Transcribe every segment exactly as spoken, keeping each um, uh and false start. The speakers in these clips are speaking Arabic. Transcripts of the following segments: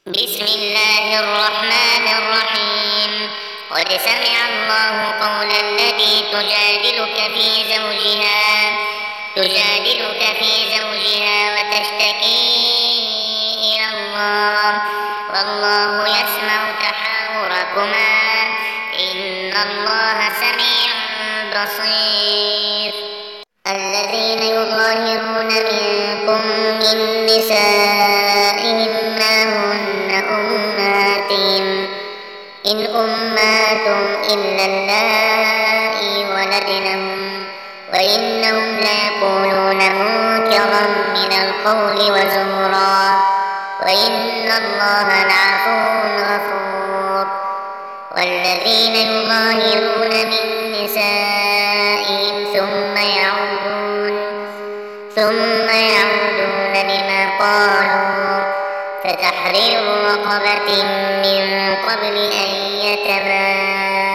بسم الله الرحمن الرحيم. قد سمع الله قول التي تجادلك في زوجها تجادلك في زوجها وتشتكي إلى الله والله يسمع تحاوركما إن الله سميع بصير. الذين يظاهرون منكم من نسائهم ما هن أمهاتهم إن أمهاتهم إلا اللائي ولدنهم وإنهم ليقولون منكرا من القول وزورا وإن الله لعفو غفور. والذين يظاهرون من نسائهم ثم يعودون ثم يعودون لما قالوا فتحرير رقبة من قبل أن يتماسا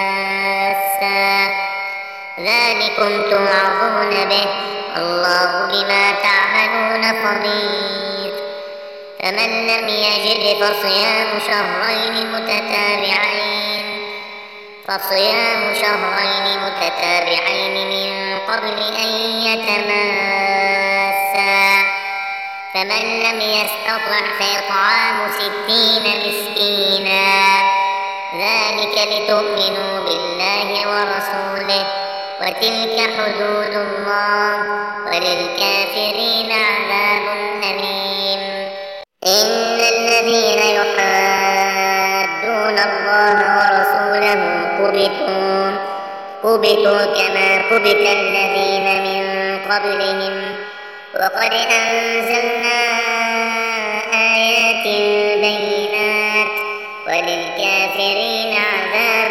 ذلكم توعظون به الله بما تعملون خبير. فمن لم يجد فصيام شهرين متتابعين فصيام شهرين متتابعين من قبل أن يتماسا فمن لم يستطع فإطعام ستين مسكينا ذلك لتؤمنوا بالله ورسوله وتلك حدود الله وللكافرين عذاب أليم. إن الذين يحادون الله ورسوله كبتوا كبتوا كما كبت الذين من قبلهم وقد أنزلنا آيات بينات وللكافرين عذاب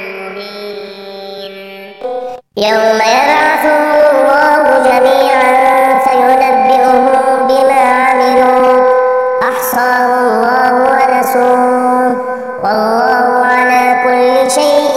مهين. يوم يبعثهم الله جميعا فينبئهم بما عملوا أحصاه الله ونسوه والله على كل شيء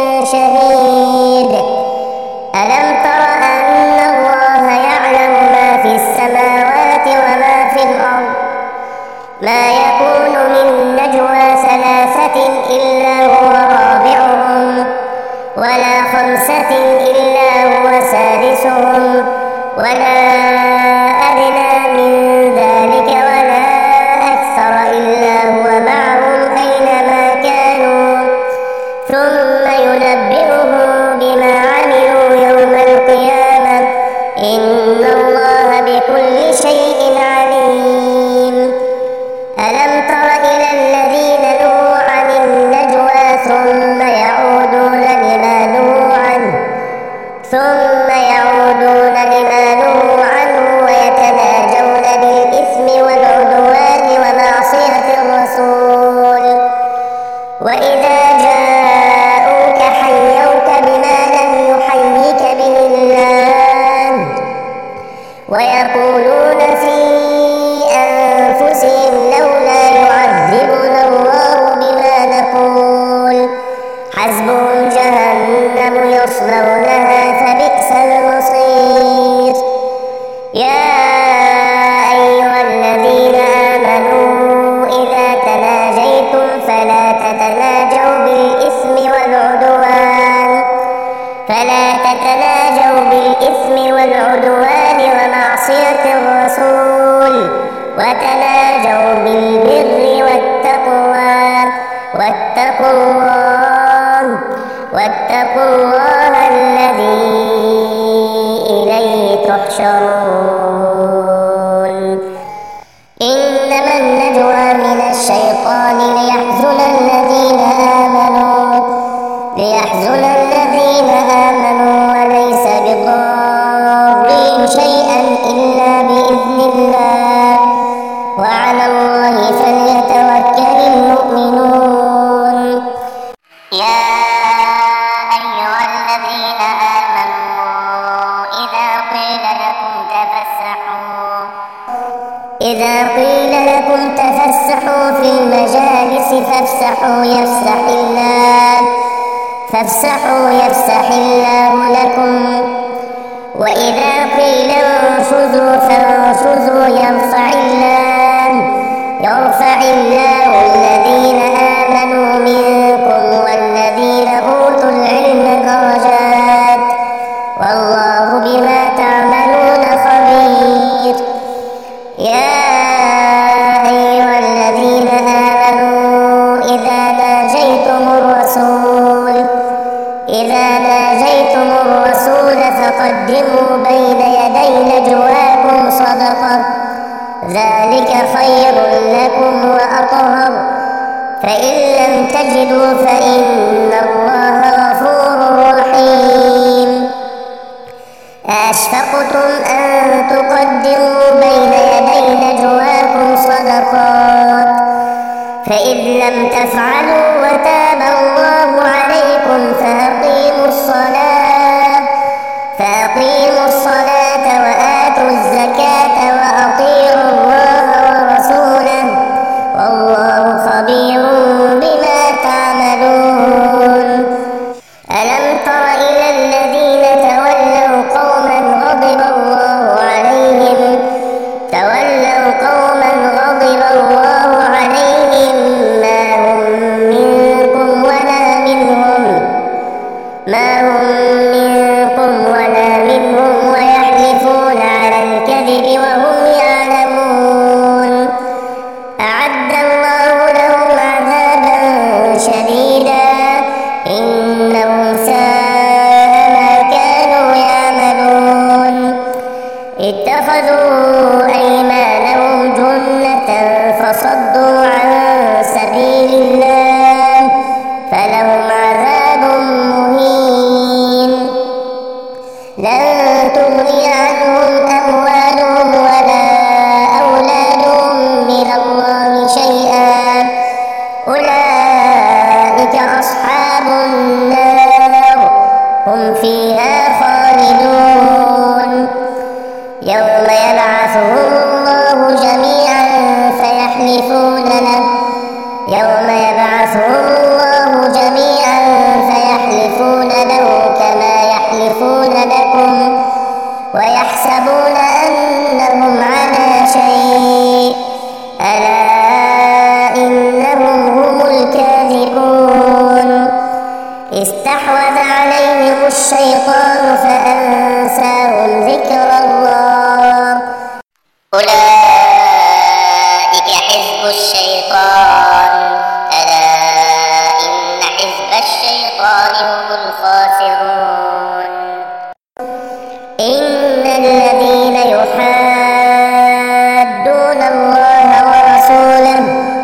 شهيد. ألم تر أن الله يعلم ما في السماوات وما في الأرض ما يكون من نجوى ثلاثة إلا هو رابعهم ولا خمسة إلا هو سادسهم ولا أدنى من ذلك ولا أكثر إلا هو معهم أينما كانوا ثم ينبئهم بما عملوا يوم القيامة إن الله بكل شيء عليم. ألم تر إلى الذين نهوا عن النجوى ثم يعودون لما نهوا عنه ثم يعودون لما نهوا عنه ويتناجون بالإثم والعدوان ومعصية الرسول وإذا جاءوك حيوك بما لم يحيك به الله ويقولون في أنفسهم لولا يعذبنا الله بما نقول حسبهم جهنم يصلونها فبئس المصير. يا أيها الذين آمنوا إذا تناجيتم فلا تتناجوا بالإثم والعدوان فلا تتناجوا بالإثم والعدوان ومعصية الرسول وتناجوا بالبر والتقوى واتقوا الله واتقوا الله الذي إليه تحشرون. إنما النجوى من الشيطان ليحزن الذين آمنوا ليحزن الذين آمنوا وليس بضارهم شيئا إلا بإذن الله وعلى الله فليتوكل المؤمنون. يا أيها الذين آمنوا إذا قيل لكم تفسحوا إذا قيل لكم تفسحوا في المجالس فافسحوا يفسح الله فافسحوا يفسح الله لكم وإذا قيل انشزوا فانشزوا يرفع الله يرفع الله فإن الله غفور رحيم. أأشفقتم أن تقدموا بين يدي نجواكم صدقات فإذ لم تفعلوا وتاب الله عليكم فأقيموا الصلاة فأقيموا الصلاة وآتوا الزكاة وأطيعوا الله ورسوله والله خبير بما تعملون. ألم تر إلى الذين تولوا قوما غضب الله عليهم تولوا قوما غضب الله عليهم ما هم منكم ولا منهم ما هم منكم ولا منهم ويحلفون على الكذب وهم يعلمون. أعد الله لهم عذابا شديدا إنهم ساء ما كانوا يعملون. اتخذوا أيمانهم جنة فصدوا عن سبيل الله فلهم عذاب مهين. لن تغني عنهم أموالهم ولا أولادهم من الله شيئا أولئك أصحاب النار هم فيها خالدون. يوم يبعثهم الله جميعا فيحلفون له يوم يبعثهم الله جميعا فيحلفون له كما يحلفون لكم ويحسبون أنهم على شيء ألا إنهم هم الكاذبون. استحوذ عليهم الشيطان فأنساهم ذكر الله أولئك حزب الشيطان ألا إن حزب الشيطان هم الخاسرون. إن الذين يحادون الله ورسوله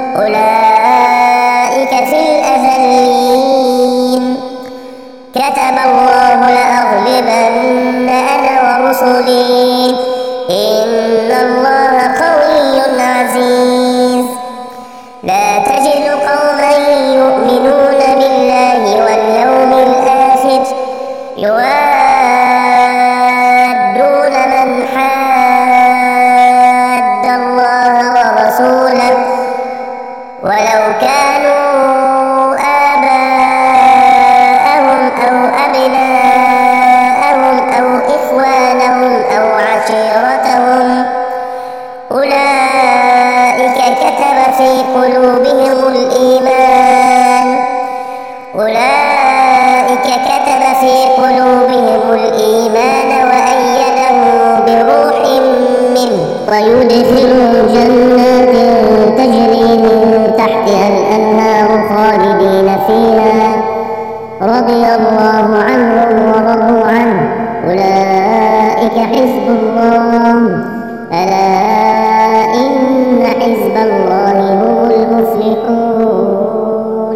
أولئك في الأذلين. كتب الله لأغلبن أنا ورسلي إن الله قوي عزيز. لا تجد قوما يؤمنون بالله واليوم الآخر يوادون من حاد الله ورسوله ولو كانوا آباءهم أو أبناءهم أو إخوانهم أو عشيرتهم أولئك كتب في قلوبهم الإيمان أولئك كتب في قلوبهم الإيمان وأيدهم بروح منه ويدخلهم جنات تجري من تحتها الأنهار خالدين فيها رضي الله عنهم ورضوا عنه أولئك حزب الله ألا إن حزب الله هم المفلحون.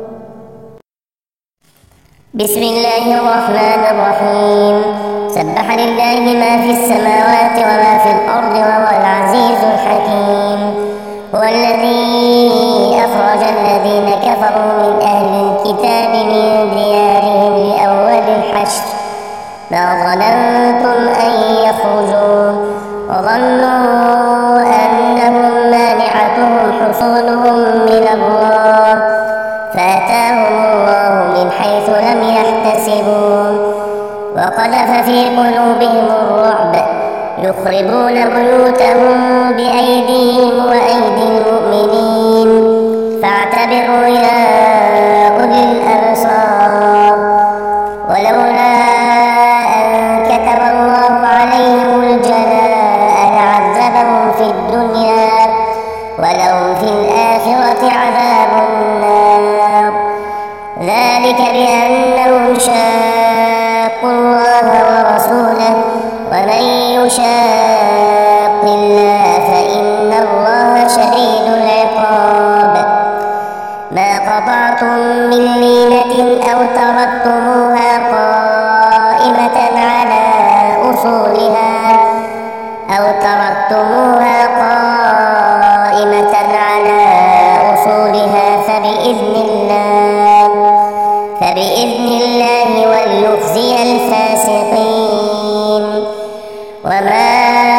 بسم الله الرحمن الرحيم. سبح لله ما في السماوات وما في الأرض وهو العزيز الحكيم. هو الذي أخرج الذين كفروا من أهل الكتاب من ديارهم لأول الحشر ما ظننتم أن يخرجوا وظنوا أنهم مانعتهم حصونهم من الله فأتاهم الله من حيث لم يحتسبوا وقذف في قلوبهم الرعب يخربون بيوتهم بأيديهم وأيدي المؤمنين فاعتبروا يا أولي الأبصار. ولولا أن كتب الله عليهم الجلاء لعذبهم في الدنيا ولهم في الآخرة عذاب النار ذلك بأنهم شاقوا الله ورسوله ومن يشاق الله فإن الله شديد العقاب. ما قطعتم من لينة أو تركتموها قائمة على أصولها أو تركتموها قائمة على أصولها فبإذن الله فبإذن الله وليخزي الفاسقين. وما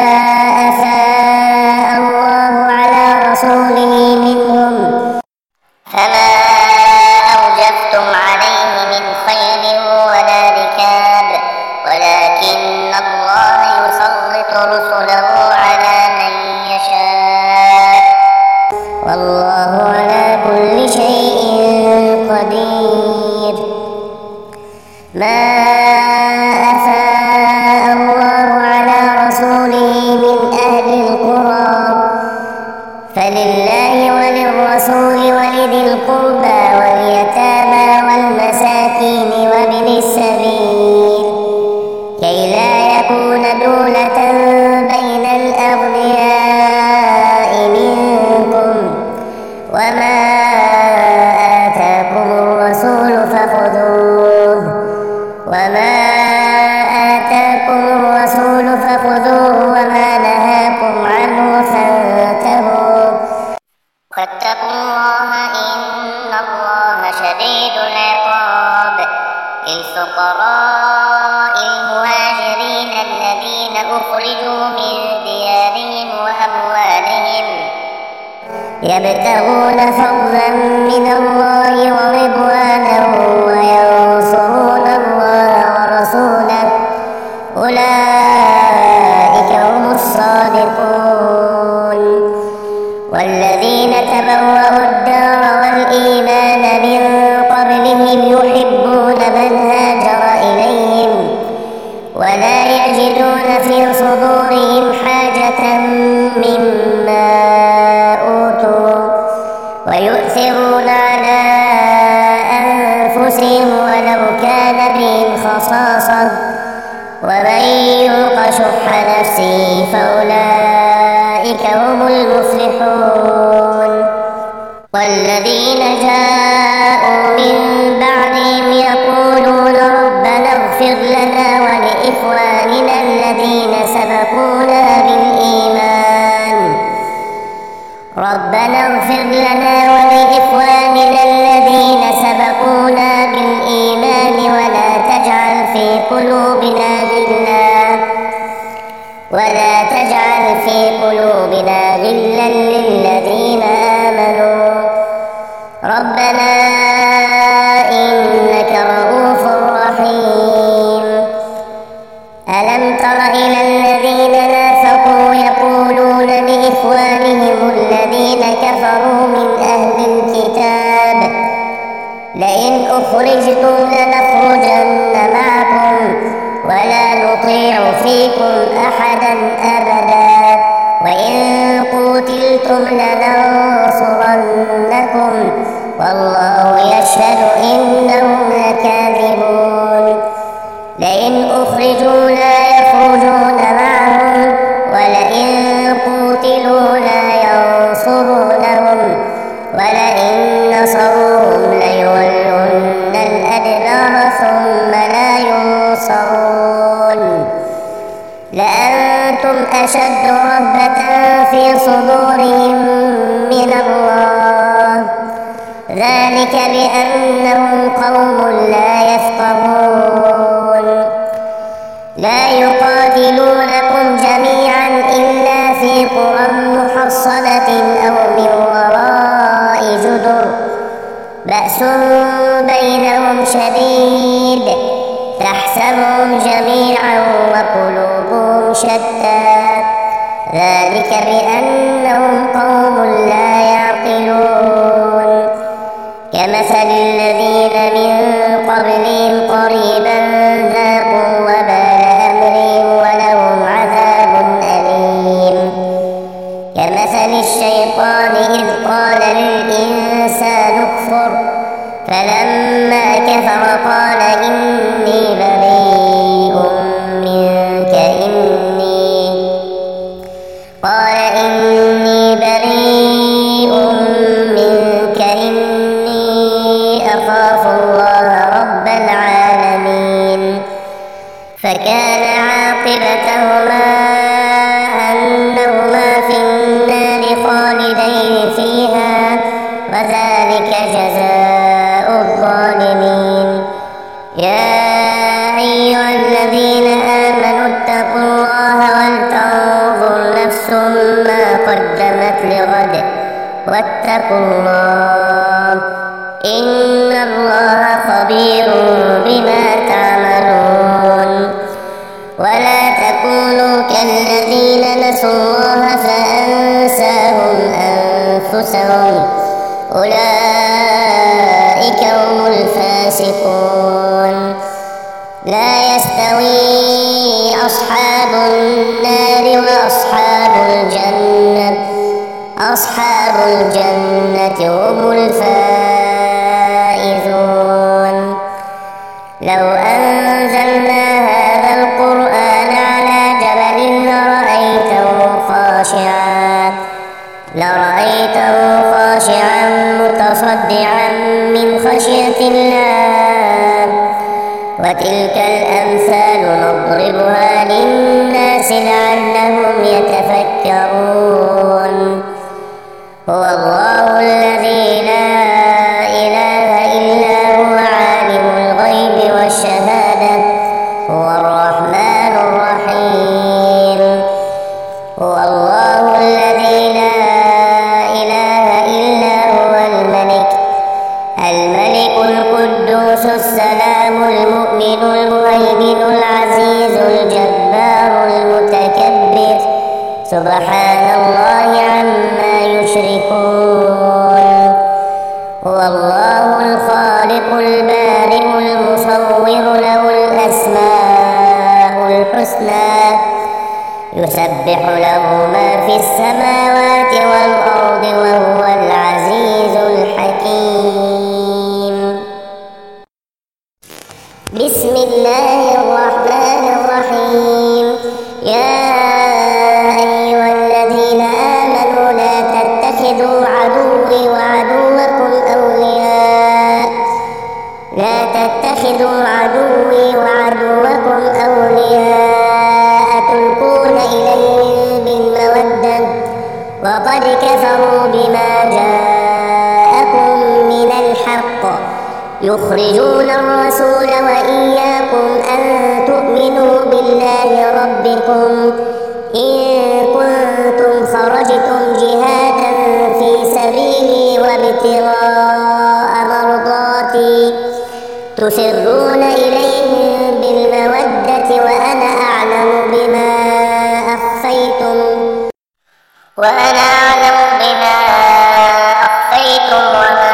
أفاء الله على رسوله منهم فما أوجفتم عليه من خيل ولا ركاب ولكن الله يسلط رسله على من يشاء والله على كل شيء قدير. ما أفاء الله على رسوله من أهل القرى فلله وللرسول ولذي القربى واليتامى والمساكين وابن السبيل كي لا يكون دولة بين الأغنياء منكم. وما آتاكم الرسول فخذوه وما آتاكم الرسول فخذوه وما نهاكم عنه فانتهوا واتقوا الله إن الله شديد العقاب. للفقراء المهاجرين الذين أخرجوا من ديارهم وأموالهم يبتغون فضلا من الله ورضوانا وينصرون الله ورسوله أولئك هم الصادقون. والذين تبوأوا الدار والإيمان من قبلهم يحبون من هاجر إليهم ولا يجدون في صدورهم حاجة مما أوتوا ويؤثرون على أنفسهم ولو كان بهم خصاصة ومن يوق شح نفسه فأولئك هم المفلحون. والذين جاءوا من بعدهم يقولون ربنا اغفر لنا ولإخواننا الذين سبقونا بالإيمان ربنا اغفر لنا ولإخواننا الذين سبقونا بالإيمان ولا تجعل في قلوبنا غلا ولا تجعل في قلوبنا غلا للذين آمنوا ربنا إنك رؤوف رحيم. ألم تر إلى الذين نافقوا يقولون لإخوانهم الذين كفروا من أهل الكتاب لئن أخرجتم لنخرجن معكم ولا نطيع فيكم أحدا أبدا وإن قتلتم لننصرنكم والله يشهد إنهم لكاذبون. لئن أخرجوا لا يخرجون معهم ولئن قتلوا لا ينصرونهم ولئن نصروهم ليولن الأدبار ثم لا ينصرون. لأنتم أشد رهبة في صدورهم من الله ذلك بأنهم قوم لا يفقهون. لا يقاتلونكم جميعا إلا في قرى محصنة أو من وراء جدر بأس بينهم شديد تحسبهم جميعا وقلوبهم شتى ذلك بأنهم قوم لا يعقلون. كمثل الذين من قبلهم قريبا ذاقوا وبال أمرهم ولهم عذاب أليم. كمثل الشيطان إذ قال للإنسان اكفر فلما كفر قال إني بريء منك إني قال إني بريء منك إني عاقبتهما أنهما في النار خالدين فيها وذلك جزاء الظالمين. يا أيها الذين آمنوا اتقوا الله ولتنظر نفس ما قدمت لغد واتقوا الله إن الله خبير بما تعملون. ولا تكونوا كالذين نسوا الله فأنساهم أنفسهم أولئك هم الفاسقون. لا يستوي أصحاب النار وأصحاب الجنة أصحاب الجنة هم الفائزون. لو أنزلنا هذا القرآن على جبل لرأيته خاشعا لرأيته خاشعا متصدعا من خشية الله. وتلك الأمثال نضربها للناس لعلهم يتفكرون. هو الله الذي لا إله إلا هو عالم الغيب والشهادة هو الرحمن الرحيم. هو الله الذي لا إله إلا هو الملك الملك القدوس السلام المؤمن المهيمن العزيز الجبار المتكبر سبحان الله عما يشركون. هو الله الخالق البارئ المصور له الأسماء الحسنى يسبح له ما في السماوات والأرض وهو العزيز الحكيم. بسم الله الرحمن الرحيم. يا أيها الذين آمنوا لا تتخذوا عدوي وعدوكم أولياء لا تتخذوا عدوي وعدوكم أولياء تلقون إليهم بالمودة وقد كفروا بما جاءكم من الحق يخرجون الرسول وإياكم أن تؤمنوا بالله ربكم إن كنتم خرجتم جهادا في سبيلي وابتغاء مرضاتي تسرون إليهم بالمودة وأنا أعلم بما أخفيتم وأنا أعلم بما أخفيتم وما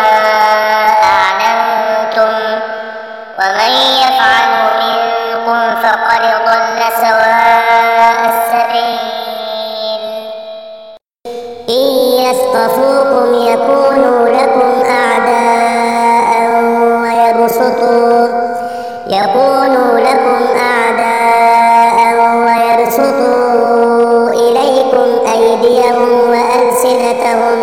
أعلنتم ومن يفعل منكم فقد ضل سواء السبيل. إن يثقفوكم يكونوا لكم أعداء ويبسطوا يكونوا لكم أعداء ويبسطوا إليكم أيديهم وألسنتهم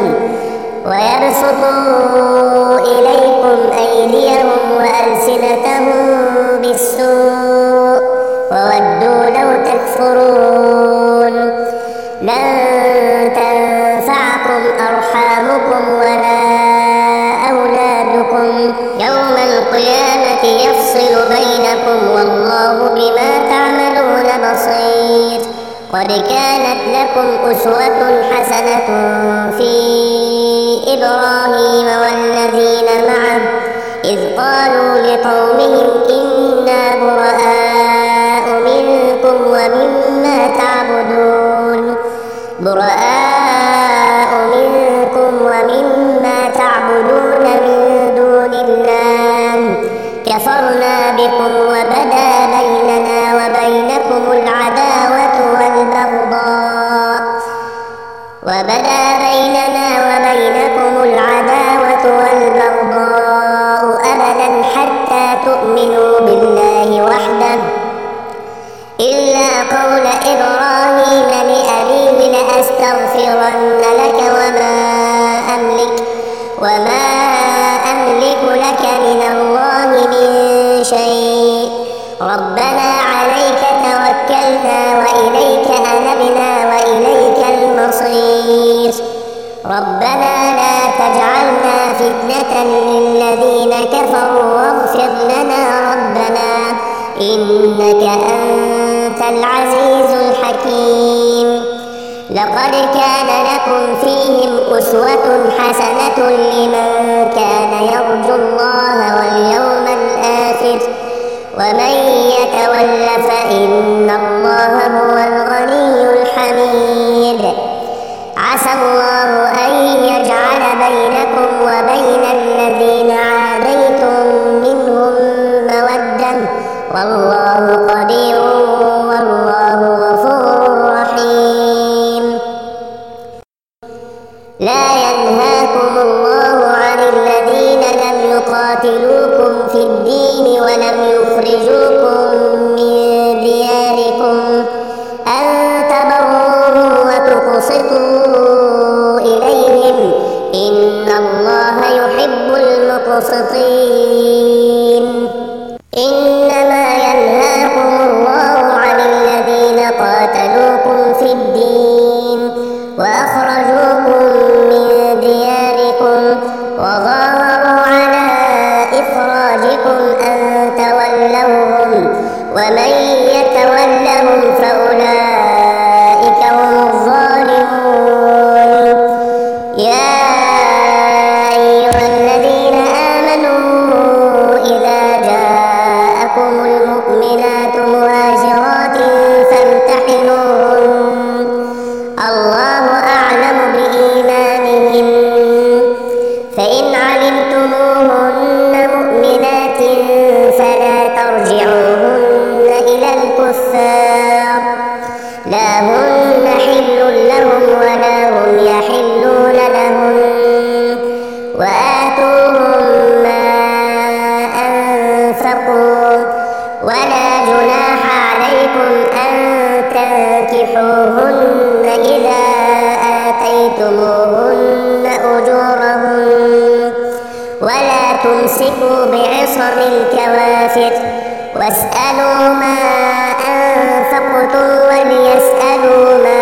ويبسطوا إليكم أيديهم وألسنتهم بالسوء وودوا لو تكفرون. لن تنفعكم أرحامكم ولا أولادكم يوم القيامة يفصل بينكم والله بما تعملون بصير. قد كانت لكم أسوة حسنة في إبراهيم والذين معه إذ قالوا لقومهم إنا براء منكم ومما تعبدون براء منكم ومما تعبدون من دون الله كفرنا بكم وبدا بيننا وبينكم العداوة والبغضاء وبدا بيننا وبينكم العداوة والبغضاء أبدا حتى تؤمنوا بالله وحده إلا قول إبراهيم لأبيه لأستغفرن لك وما أملك وما أملك لك من الله من شيء ربنا عليك توكلنا توكلنا وإليك أنبنا وإليك المصير. ربنا لا تجعلنا فتنة للذين كفروا واغفر لنا ربنا إنك أنت العزيز الحكيم. لقد كان لكم فيهم أسوة حسنة لمن كان يرجو الله واليوم الآخر ومن يتول فإن الله هو الغني الحميد. عسى الله أن يجعل بينكم وبين الذين عاديتم منهم مودة والله قدير والله غفور رحيم. لا ينهاكم الله عن الذين لم يقاتلوكم في الدين ولم يخرجوكم من دياركم أن تبروهم وتقسطوا إليهم إن الله يحب المقسطين. إنما ينهاكم الله عن الذين قاتلوكم في الدين وأخرجوكم من دياركم وظاهروا على إخراجكم أن تولوهم ومن يتولهم فأولئك هم الظالمون. يا أيها الذين آمنوا إذا جاءكم المؤمنات مهاجرات فامتحنوهن الله أعلم بإيمانهن فإن علمتموهن مؤمنات فلا ترجعوهن إلى الكفار لا هن حل لهم ولا هم يحلون لهم وآتوهم ما أنفقوا ولا جناح عليكم أن تنكحوهن إذا آتيتموهن أجورهن ولا تمسكوا بعصم الكوافر واسألوا ما أنفقتم وليسألوا ما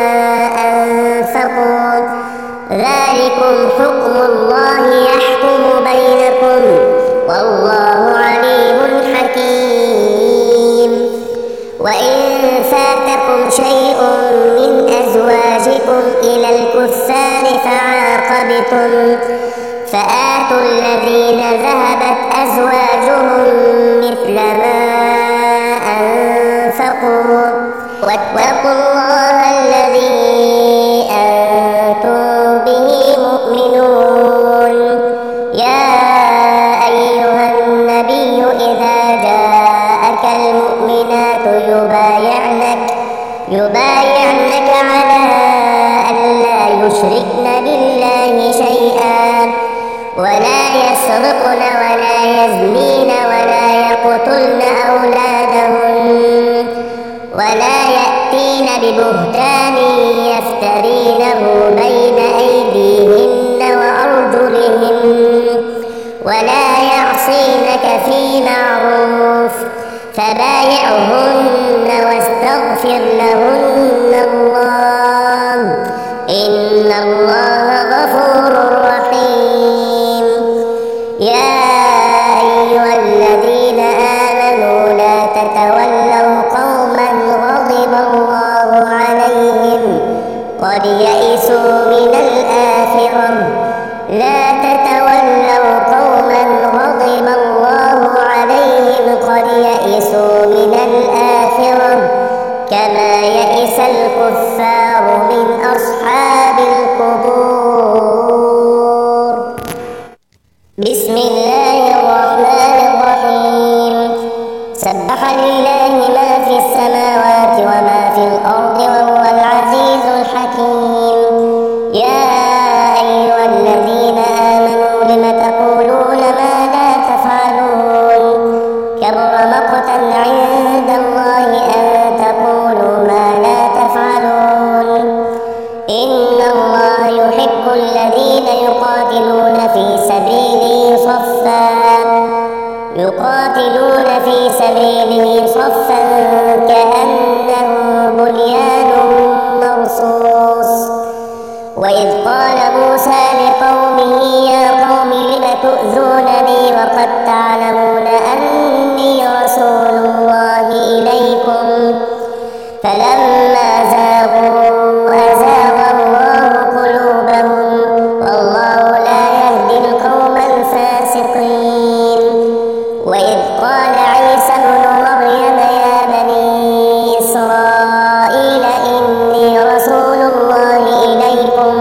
أنفقوا ذلكم حكم الله يحكم بينكم والله عليم حكيم. وإن فاتكم شيء من أزواجكم إلى الكفار فعاقبتم فآتوا الذين ذهبت أزواجهم مثل ما أنفقوا واتقوا الله الذي أنتم به مؤمنون. يا أيها النبي إذا جاءك المؤمنات يبايعنك يبايعنك على أن لا يشركن بالله شيئا ولا يسرقن ولا يزنين ولا يقتلن أولادهن ولا يأتين ببهتان يفترينه بين أيديهن وأرجلهن ولا يعصينك في معروف فبايعهن واستغفر لهن الله إن الله غفور رحيم. يا أيها الذين آمنوا لا تتولوا قوما غضب الله عليهم قد يئسوا من الآخرة لا تتولوا قوما غضب الله عليهم قد يئسوا من الآخرة كما يئس الكفار من أصحاب القبور. بسم الله الرحمن الرحيم. سبح لله ما في السماوات وما في الأرض وهو العزيز الحكيم. يا أيها الذين آمنوا لم تقولون ما لا تفعلون كبر مقتا عند الله أن تقولوا ما لا تفعلون. إن الله يحب الذين يقاتلون في سبيله صفا يقاتلون في سبيله صفا كأنهم بنيان مرصوص. وإذ قال موسى لقومه يا قوم لم تؤذونني وقد تعلمون أني رسول الله إليكم فلما زاغوا أزاغ الله قلوبهم والله لا يهدي القوم الفاسقين. وإذ قال عيسى ابن مريم يا بني إسرائيل إني رسول الله إليكم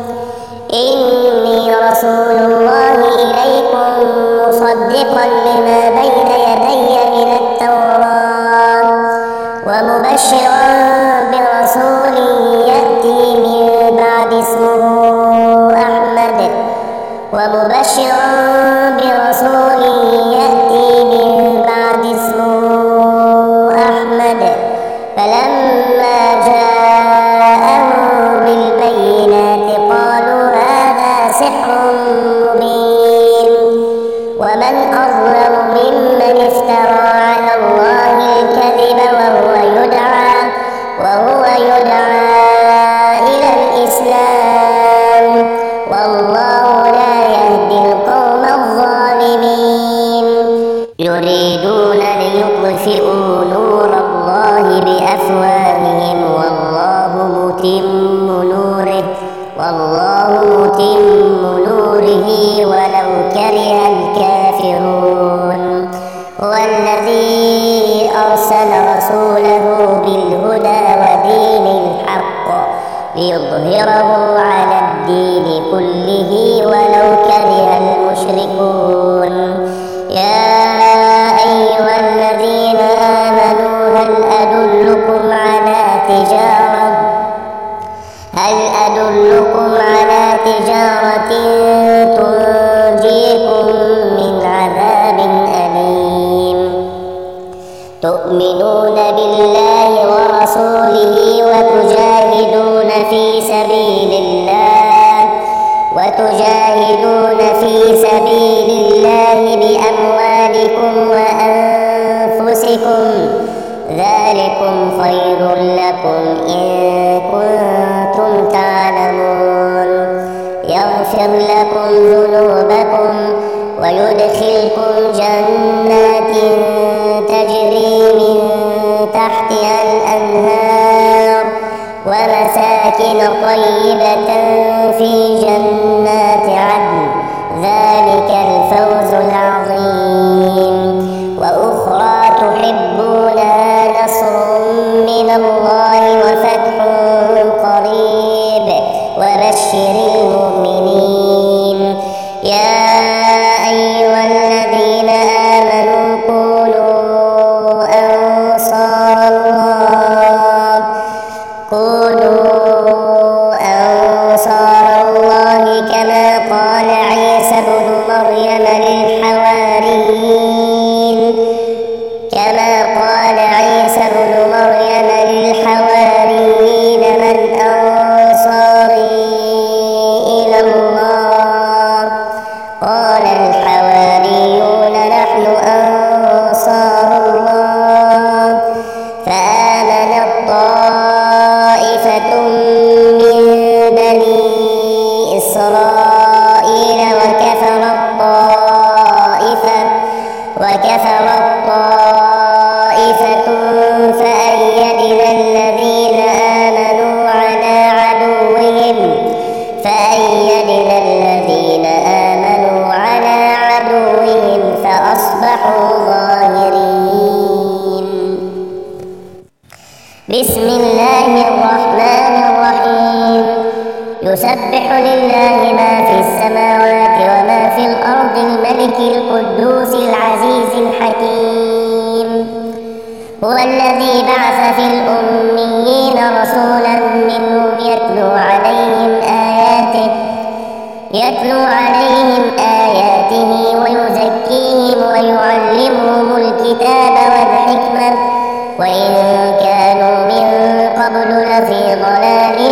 إني رسول الله إليكم مصدقا لما بين يدي من التوراة ومبشرا برسول يأتي من بعد اسمه أحمد ومبشرا برسول يأتي من بعد اسمه أحمد فلما جاءهم بالبينات قالوا هذا سحر مبين. ومن أظلم ممن افترى على الله الكذب وهو يدعى وهو يدعى إلى الإسلام والله لا يهدي القوم الظالمين. يريدون ليطفئوا نور الله بأفواههم والله متم نوره والله متم نوره ولو كره الكافرون. هو الذي أرسل رسوله بالهدى ودين الحق ليظهره على الدين كله ولو كره المشركون. يا أيها الذين آمنوا هل أدلكم على تجارة هل أدلكم على تجارة تنجيكم من عذاب أليم تؤمنون بالله ورسوله وتجاهدون في سبيل الله وتجاهدون في سبيل الله بأموالكم وأنفسكم ذلكم خير لكم إن كنتم تعلمون. يغفر لكم ذنوبكم ويدخلكم جنات تجري من تحتها الأنهار ومساكن طيبة في جنات عدن ذلك الفوز العظيم. وأخرى تحبونها نصر من الله وفتح قريب وبشر المؤمنين. يا أيها الذين آمنوا كونوا أنصار الله كونوا أنصار الله كما قال عيسى ابن مريم للحواريين كما قال عيسى ابن مريم للحواريين من أنصاري إلى الله قال الحواريون نحن أنصار الله فآمنت طائفة من بني إسرائيل وكفرت طائفة وكفرت طائفة فأيدنا الذين آمنوا على عدوهم فأيدنا الذين آمنوا على عدوهم فأصبحوا ظاهرين. بسم الله الرحمن الرحيم. يسبح لله ما في السماوات وما في الأرض الملك القدوس العزيز الحكيم. هو الذي بعث في الأميين رسولا منهم يتلو عليهم آياته يتلو عليهم آياته ويزكيهم ويعلمهم الكتاب والحكمة وإن كانوا من قبل لفي ضلال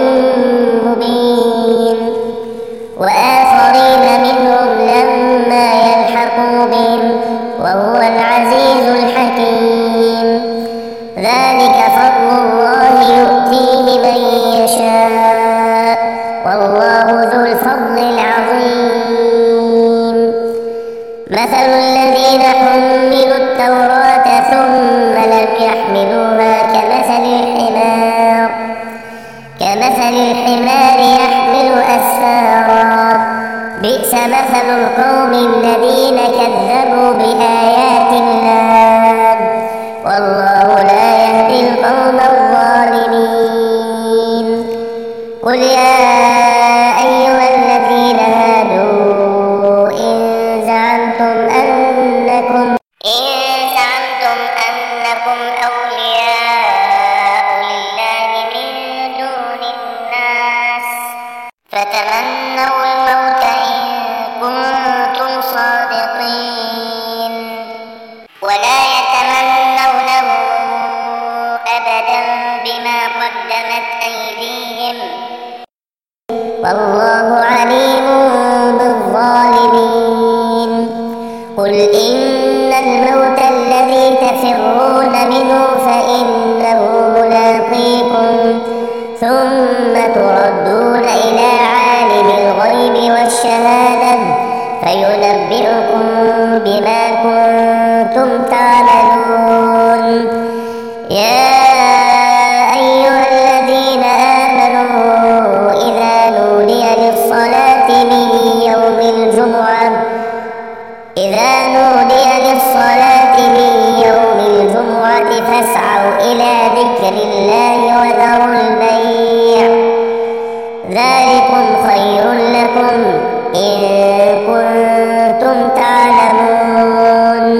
مبين. وآخرين منهم لما يلحقوا بهم وهو العزيز الحكيم. ذلك فضل الله مثل الذين حملوا التوراة ثم لم يحملوها كمثل الحمار كمثل الحمار يحمل أسفارا بئس مثل القوم الذين كذبوا بآيات الله والله لا يهدي القوم الظالمين. قل يا أيها الذين هادوا إن زعمتم أنكم إن زعمتم أنكم أولياء لله من دون الناس فتمنوا الموت إن كنتم صادقين ولا يتمنونه أبدا بما قدمت أيديهم والله عليم بالظالمين. قل إن الموت الذي تفرون منه فإنه ملاقيكم ثم تردون إلى عالم الغيب والشهادة فينبئكم بما كنتم تعملون. يا أيها الذين آمنوا إذا نودي للصلاة من يوم الجمعة إذا نودي للصلاة من يوم الجمعة فاسعوا إلى ذكر الله وذروا البيع ذلكم خير لكم إن كنتم تعلمون.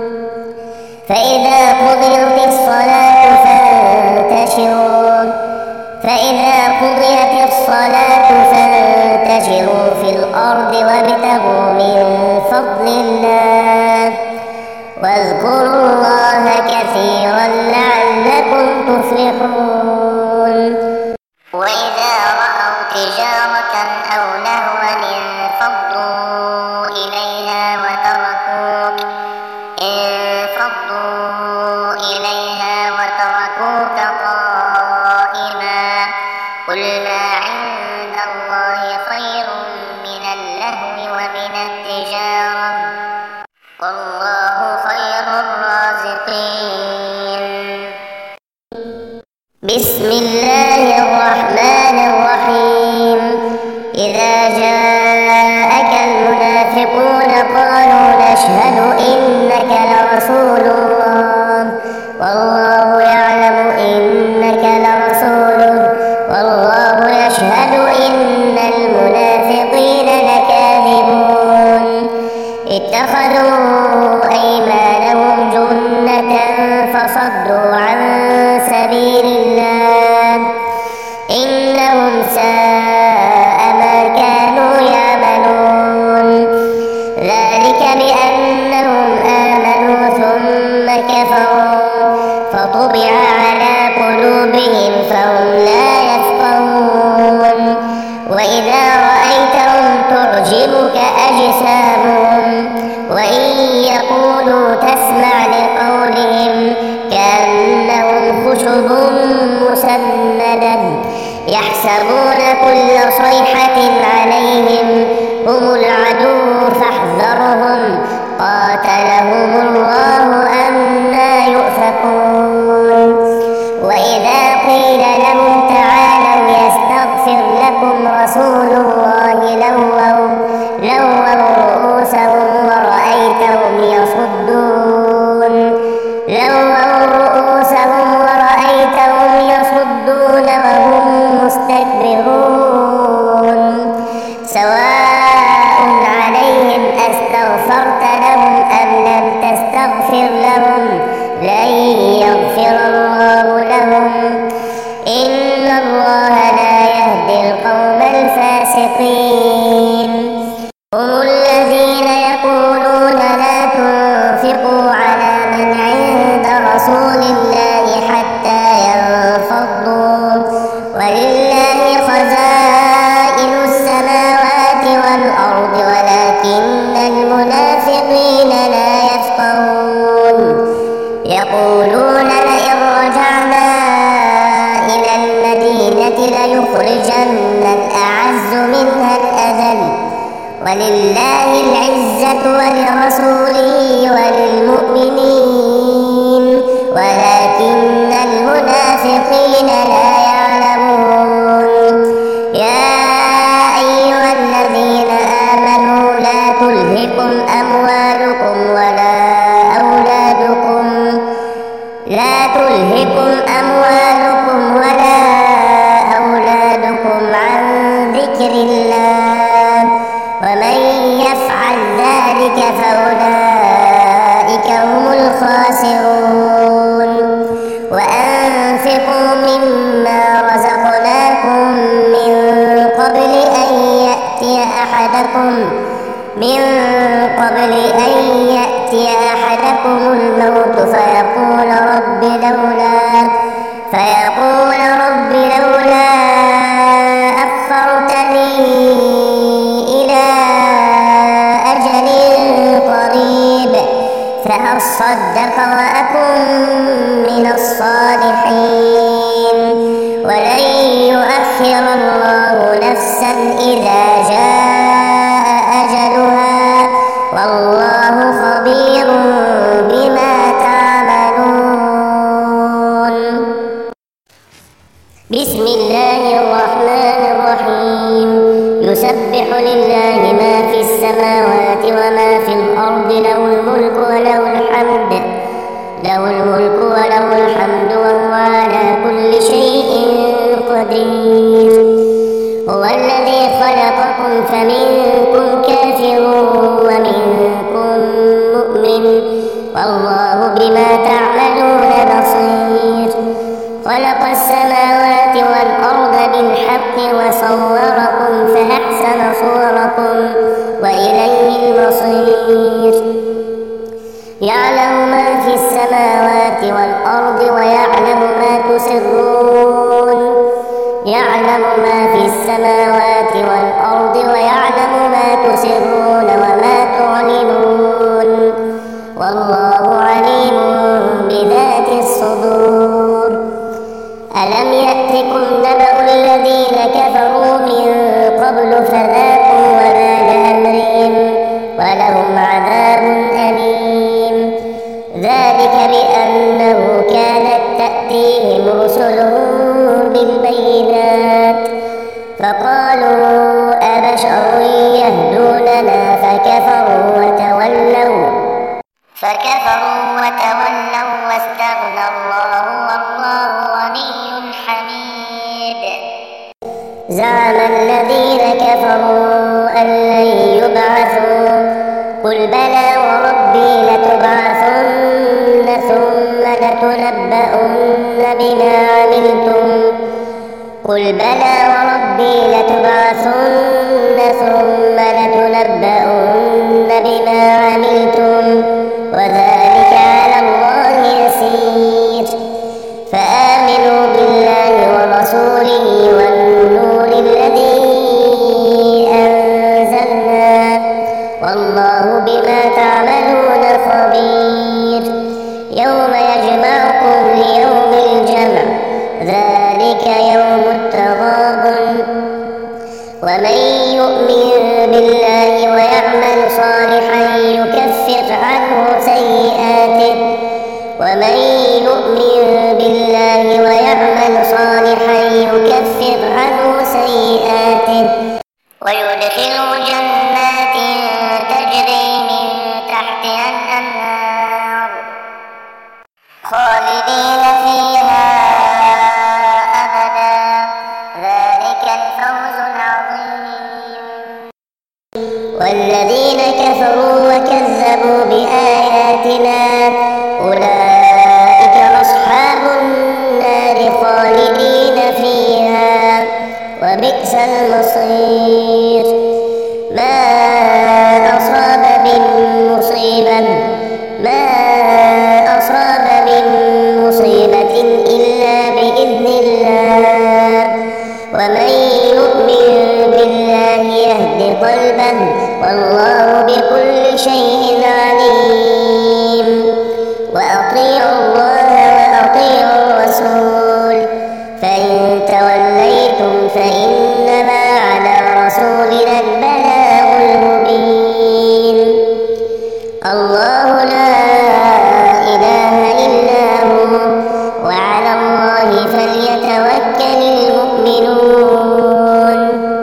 فإذا قضيت الصلاة فانتشروا فإذا قضيت الصلاة فانتشروا في الأرض وابتغوا من فضل الله واذكروا الله كثيرا لعلكم تفلحون. وإذا رأوا تجارة أو لهوا انفضوا إليها وتركوك انفضوا إليها وتركوك قائما قل ما عند الله خير من اللهو ومن التجارة والله خير الرازقين. بسم الله الرحمن الرحيم. إذا جاءك المنافقون قالوا نشهد إنك لرسول الله والله يعلم إنك لرسوله والله يشهد إن المنافقين لكاذبون. اتخذوا أيمانهم جنة فصدوا عن سبيل الله إنهم ساء ما كانوا يعملون. ذلك بأنهم آمنوا ثم كفروا فطبع على قلوبهم فهم لا يفقهون. وإذا رأيتهم تعجبك أجسامهم وإن يقولوا تسمع لقولهم كأنهم خشب مسندة يحسبون كل صيحة عليهم هم العدو فاحذرهم قاتلهم الله أنى يؤفكون. وإذا قيل لهم تعالوا يستغفر لكم رسول الله لووا لووا رؤوسهم ورأيتهم يصدون لووا رؤوسهم ورأيتهم يصدون وهم مستكبرون. سواء عليهم أستغفرت لهم أم لم تستغفر لهم لن يغفر الله لهم إن الله لا يهدي القوم الفاسقين. هم الذين يقولون لا تنفقوا على من عند رسول الله حتى ينفضوا ولله خزائن السماوات والأرض ولكن المنافقين لا يفقهون. يقولون لئن رجعنا إلى المدينة ليخرجن الأعز منها الأذل ولله العزة ولرسوله وللمؤمنين ولكن المنافقين لا يعلمون. يا أيها الذين آمنوا لا تلهكم أموالكم ولا أولادكم لا تلهكم أموالكم ولا أولادكم عن ذكر الله ومن يفعل ذلك فأولئك هم الخاسرون. وأنفقوا مما رزقناكم من قبل أن يأتي أحدكم من قبل أن يأتي أحدكم الموت فيقول رب لولا فيقول رب لولا أخرتني إلى أجل قريب فأصدق وأكن من الصالحين ولن يؤخر الله نفسا إذا جاء أجلها والله خبير بما تعملون. بسم الله الرحمن الرحيم. يسبح لله ما في السماوات وما في الأرض له الملك وله الحمد له الملك وله الحمد وهو على كل شيء قدير. هو الذي خلقكم فمنكم كافر ومنكم مؤمن والله بما تعملون بصير. خلق السماوات والأرض بالحق وصوركم فأحسن صوركم وإليه المصير. يعلم ما في السماوات والأرض ويعلم ما تسرون يعلم ما في السماوات والأرض ويعلم ما تسرون وما تعلنون والله عليم بذات الصدور. ألم يأتكم نبأ الذين كفروا من قبل فذاقوا وبال أمرهم ولهم عذاب أليم. ذلك بأنه كانت تأتيهم رسلهم بالبينات فقالوا أبشر يهدوننا فكفروا وتولوا فكفروا وتولوا واستغنى الله والله غني حميد. زعم الذين كفروا أن لن يبعثوا قل بلى وربي لتبعثن ثم لتنبؤن بما عملتم قل بلى وربي لتبعثن ثم لتنبؤن بما عملتم وذلك على الله يسير. فآمنوا بالله ورسوله والنور الذي أنزلنا والله بما تعملون خبير. يوم يجمعكم ليوم الجمع ذلك يوم التغابن. ومن يؤمن بالله ويعمل صالحا يكفر عنه سيئاته ومن يؤمن بالله ويعمل صالحا يكفر عنه سيئاته ويدخله جنات تجري من تحتها الأنهار خالدين فيها أبدا ذلك الفوز العظيم. والذين كفروا وكذبوا بآياتنا أولئك أصحاب النار خالدين فيها وبئس المصير. ما أصاب من مصيبة ما أصاب من مصيبة إلا بإذن الله ومن يؤمن بالله يهد قلبه والله بكل الله لا إله إلا هو وعلى الله فليتوكل المؤمنون.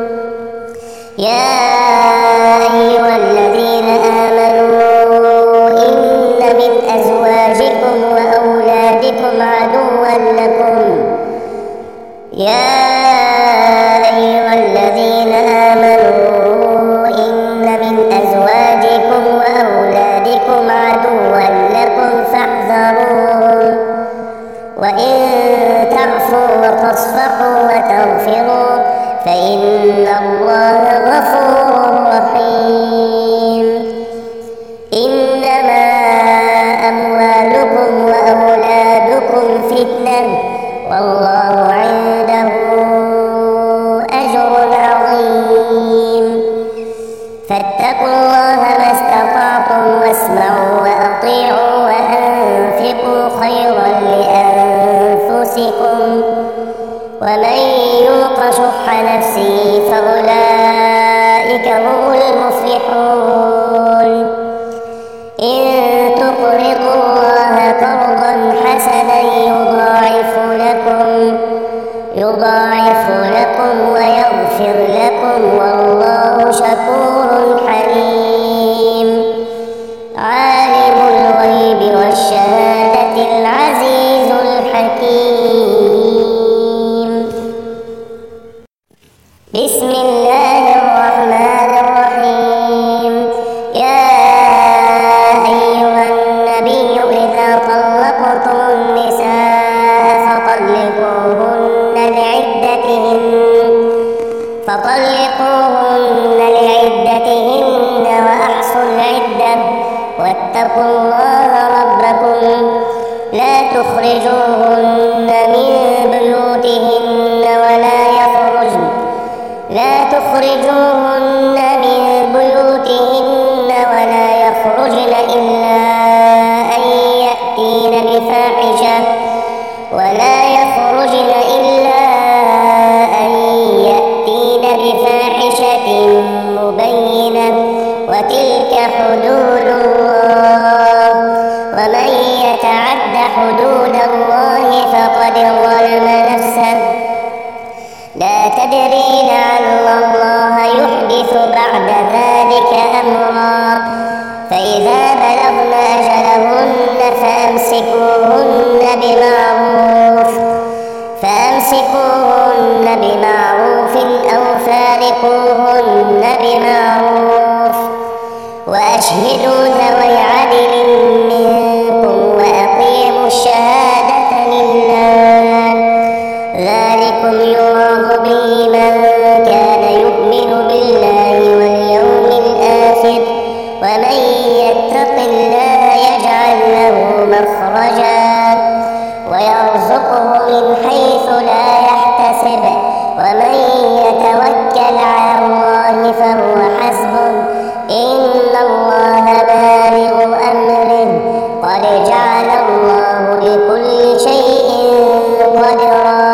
يا أيها الذين آمنوا إن من أزواجكم وأولادكم عدوا لكم يا أيها الذين آمنوا إن من أزواجكم وأولادكم عدوا لكم فاحذروهم وإن تعفوا وتصفحوا وتغفروا فإن الله غفور رحيم. إنما أموالكم وأولادكم فتنة والله عنده أجر عظيم. فاتقوا الله ما استطعتم واسمعوا وأطيعوا وأنفقوا خيرا لأنفسكم ومن يوق شح نفسه فأولئك هم المفلحون. إن تقرضوا الله قرضا حسنا يضاعف لكم يضاعف لكم ويغفر لكم والله شكور حليم. عالم الغيب والشهادة العزيز الحكيم. بسم الله الرحمن الرحيم. يا أيها النبي إذا طلقتم النساء فطلقوهن لعدتهن فطلقوهن لعدتهن وأحصوا العدة واتقوا الله ربكم لا تخرجوهن من بيوتهن ولا يخرجن لا تخرجوهن من بيوتهن ولا يخرجن إلا أن يأتين بفاحشة ولا يخرجن إلا أن يأتين بفاحشة مبينة وتلك حدود الله ومن يتعد حدود الله فقد ظلم نفسه. لا تدري لعل الله يحدث بعد ذلك أمرا. فإذا بلغن أجلهن فأمسكوهن بمعروف فأمسكوهن بمعروف أو فارقوهن بمعروف وأشهدوا ذوي عدل منكم وأقيموا الشهادة لله ذلكم يوعظ به من كان يؤمن بالله واليوم الآخر ومن يتق الله يجعل له مخرجا ويرزقه من حيث لا يحتسب ومن يتوكل على الله فهو حسبه إن الله بالغ أمره قد جعل الله لكل شيء قدرا.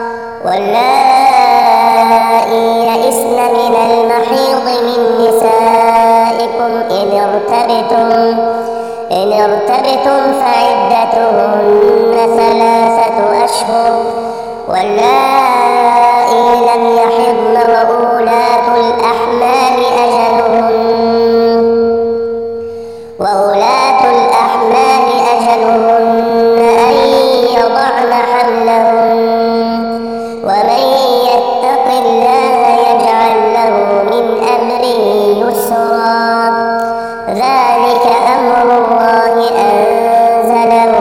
واللائي يئسن من المحيض من نسائكم إن ارتبتم إن ارتبتم فعدتهن ثلاثة أشهر واللائي لم يحضن وأولاة الأحمال أجلهن وأولاة الأحمال أجلهن أن يضعن حملهن ومن يتق الله يجعل له من أمره يسرا. ذلك أمر الله أنزله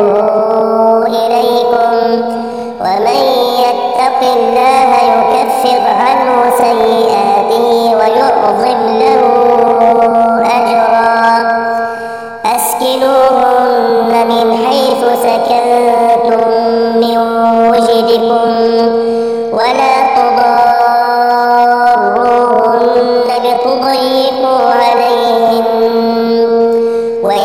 إليكم ومن يتق الله يكفر عنه سيئاته ويعظم له أجرا. أسكنوهن من حيث سكنتم من وجدكم ولا تضاروهن لتضيقوا عليهن وإن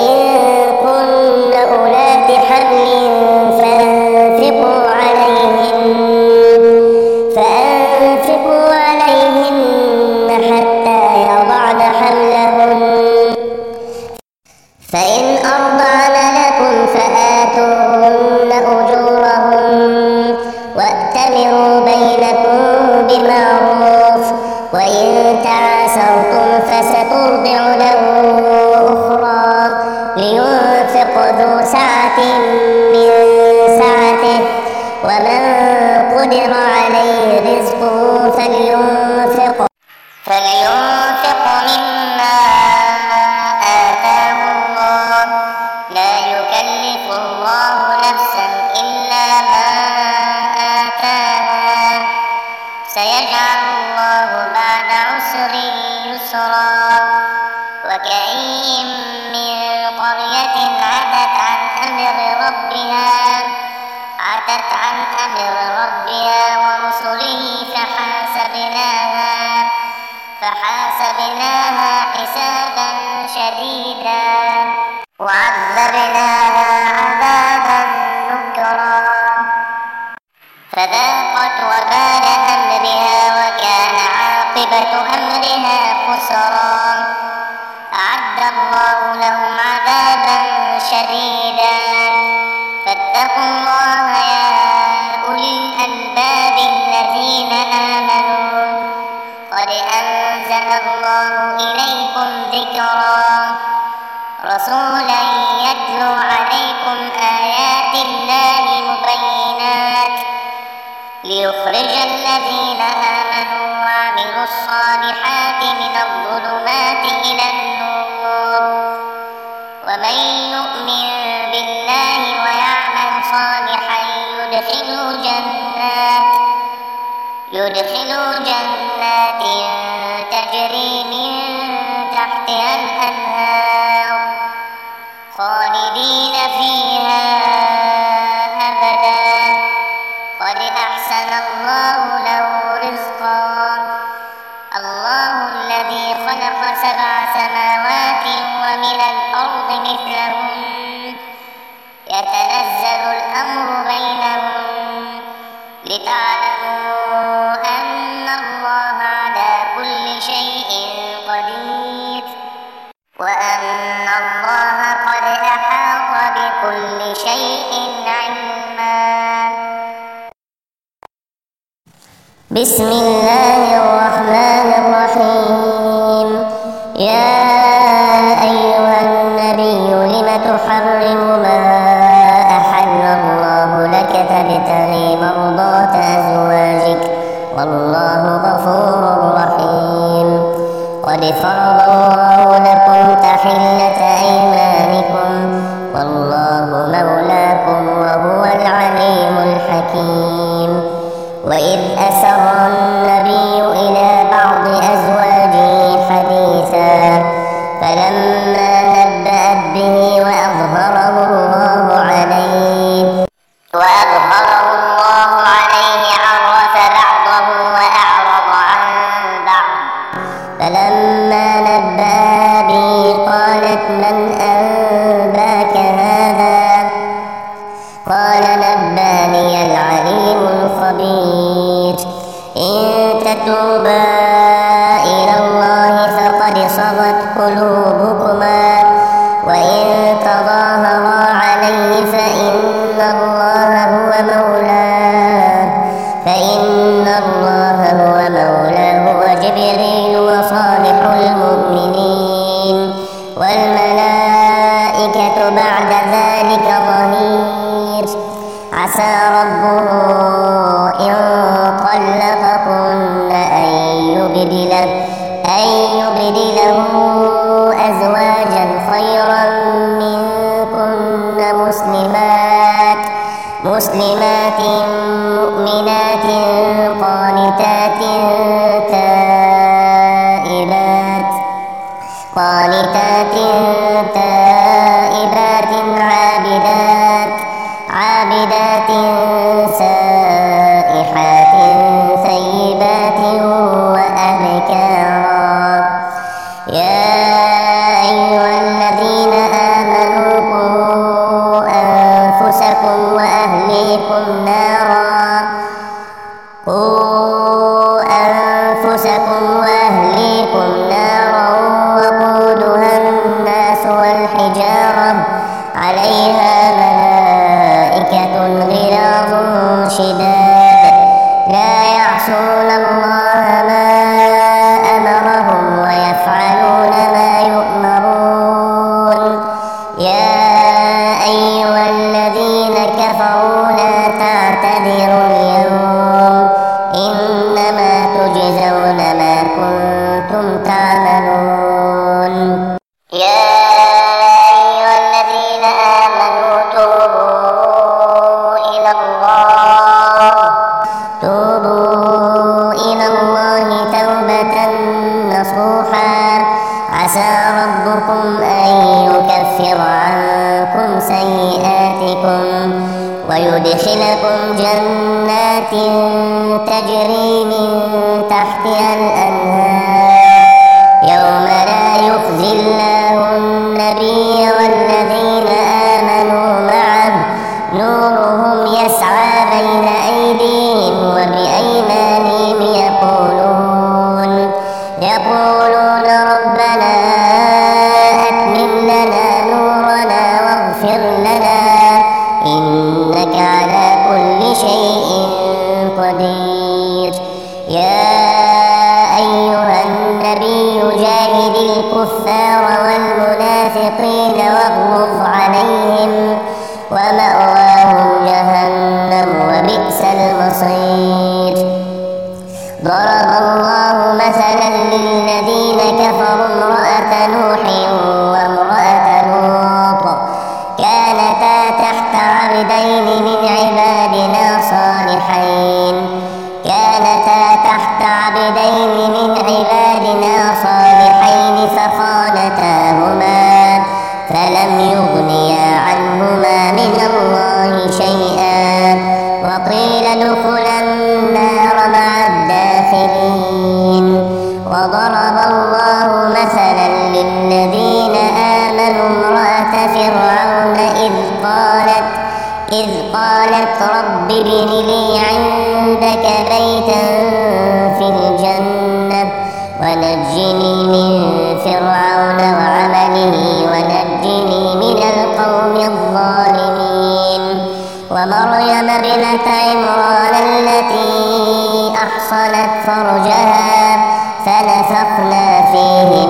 فإن أرضعن لكم فآتوهن أجورهن وأتمروا بينكم بمعروف وإن تعاسرتم فسترضع له أخرى لينفق ذو سعة من سعته ومن قدر عليه رزقه فلينفق فلينفق مما آتاه الله لا يكلف الله نفسا إلا ما آتاها سيجعل الله بعد عسر يسرا وكأين من قرية عتت عن أمر ربها عتت عن أمر ربها ورسله فحاسبناها فحاسبناها حسابا شديدا وعذبناها عذابا نكرا فذاقت وبال أمرها وكان عاقبة أمرها خسرا أعد الله لهم عذابا شديدا فاتقوا الله يا أولي الألباب الذين آمنوا قد أنزل الله إليكم ذكرا رسولا يتلو عليكم آيات الله مبينات ليخرج الذين آمنوا وعملوا الصالحات من الظلمات إلى النور ومن يؤمن بالله ويعمل صالحا يدخله جنات يدخله جنات تجري من تحتها الأنهار خالدين فيها أبدا قد أحسن الله له رزقا الله الذي خلق سبع سماوات ومن الأرض مثلهن يتنزل الأمر بينهم لتعلموا أن الله على كل شيء قدير وأن الله قد أحاط بكل شيء علما. بسم الله الرحمن الرحيم. يا أيها النبي لم تحرم ما أحل الله لك تبتغي مرضات أزواجك والله غفور رحيم. قد فرض الله لكم تحلة أيمانكم والله مولاكم وهو العليم الحكيم. وإذ أسر النبي إلى بعض أزواجه حديثا فلما نبأت به وأظهره الله عليه وأظهره الله عليه عرف بعضه وأعرض عن بعض فلما نبأها به قالت من أنباك هذا قال نبأني العليم الخبير. إن تتوبا إلى الله فقد صغت قلوبكما وإن تظاهرا عليه فإن الله هو مولاه فإن الله هو مولاه وجبريل وصالح المؤمنين والملائكة بعد ذلك ظهير. عسى ربه إن طلقكن أن يبدله أن يبدله أزواجا خيرا منكن مسلمات مسلمات مؤمنات قانتات تائبات قانتات تائبات عابدات عابدات سائحات ثيبات وأبكارا. يا أيها الذين آمنوا قوا أنفسكم وأهليكم نارا قوا أنفسكم وأهليكم نارا وقودها الناس والحجارة أن يكفر عنكم سيئاتكم ويدخلكم جنات تجري من تحتها الأنهار يوم لا يخزي الله النبي والذين آمنوا معه نورهم يسعى بين أيديهم وبأيمانهم يقولون يقولون ربنا أتمم لنا نورنا واغفر لنا إنك على كل شيء قدير. يا أيها النبي جاهد الكفار والمنافقين واغلظ عليهم ومأواهم جهنم وبئس المصير. ضرب الله مثلا للذين كفروا امرأة نوح وامرأة لوط كانتا تحت عبدين من عبادنا صالحين كانتا تحت عبدين من عبادنا صالحين فخانتاهما فلم يغنيا عنهما من الله شيئا وقيل ادخلا النار مع الداخلين. وضرب الله مثلا للذين آمنوا امرأة فرعون إذ قالت إذ قالت رب ابن لي عندك بيتا في الجنة ونجني من فرعون وعمله ونجني من القوم الظالمين. ومريم ابنة عمران التي أحصنت فرجها فنفخنا فيه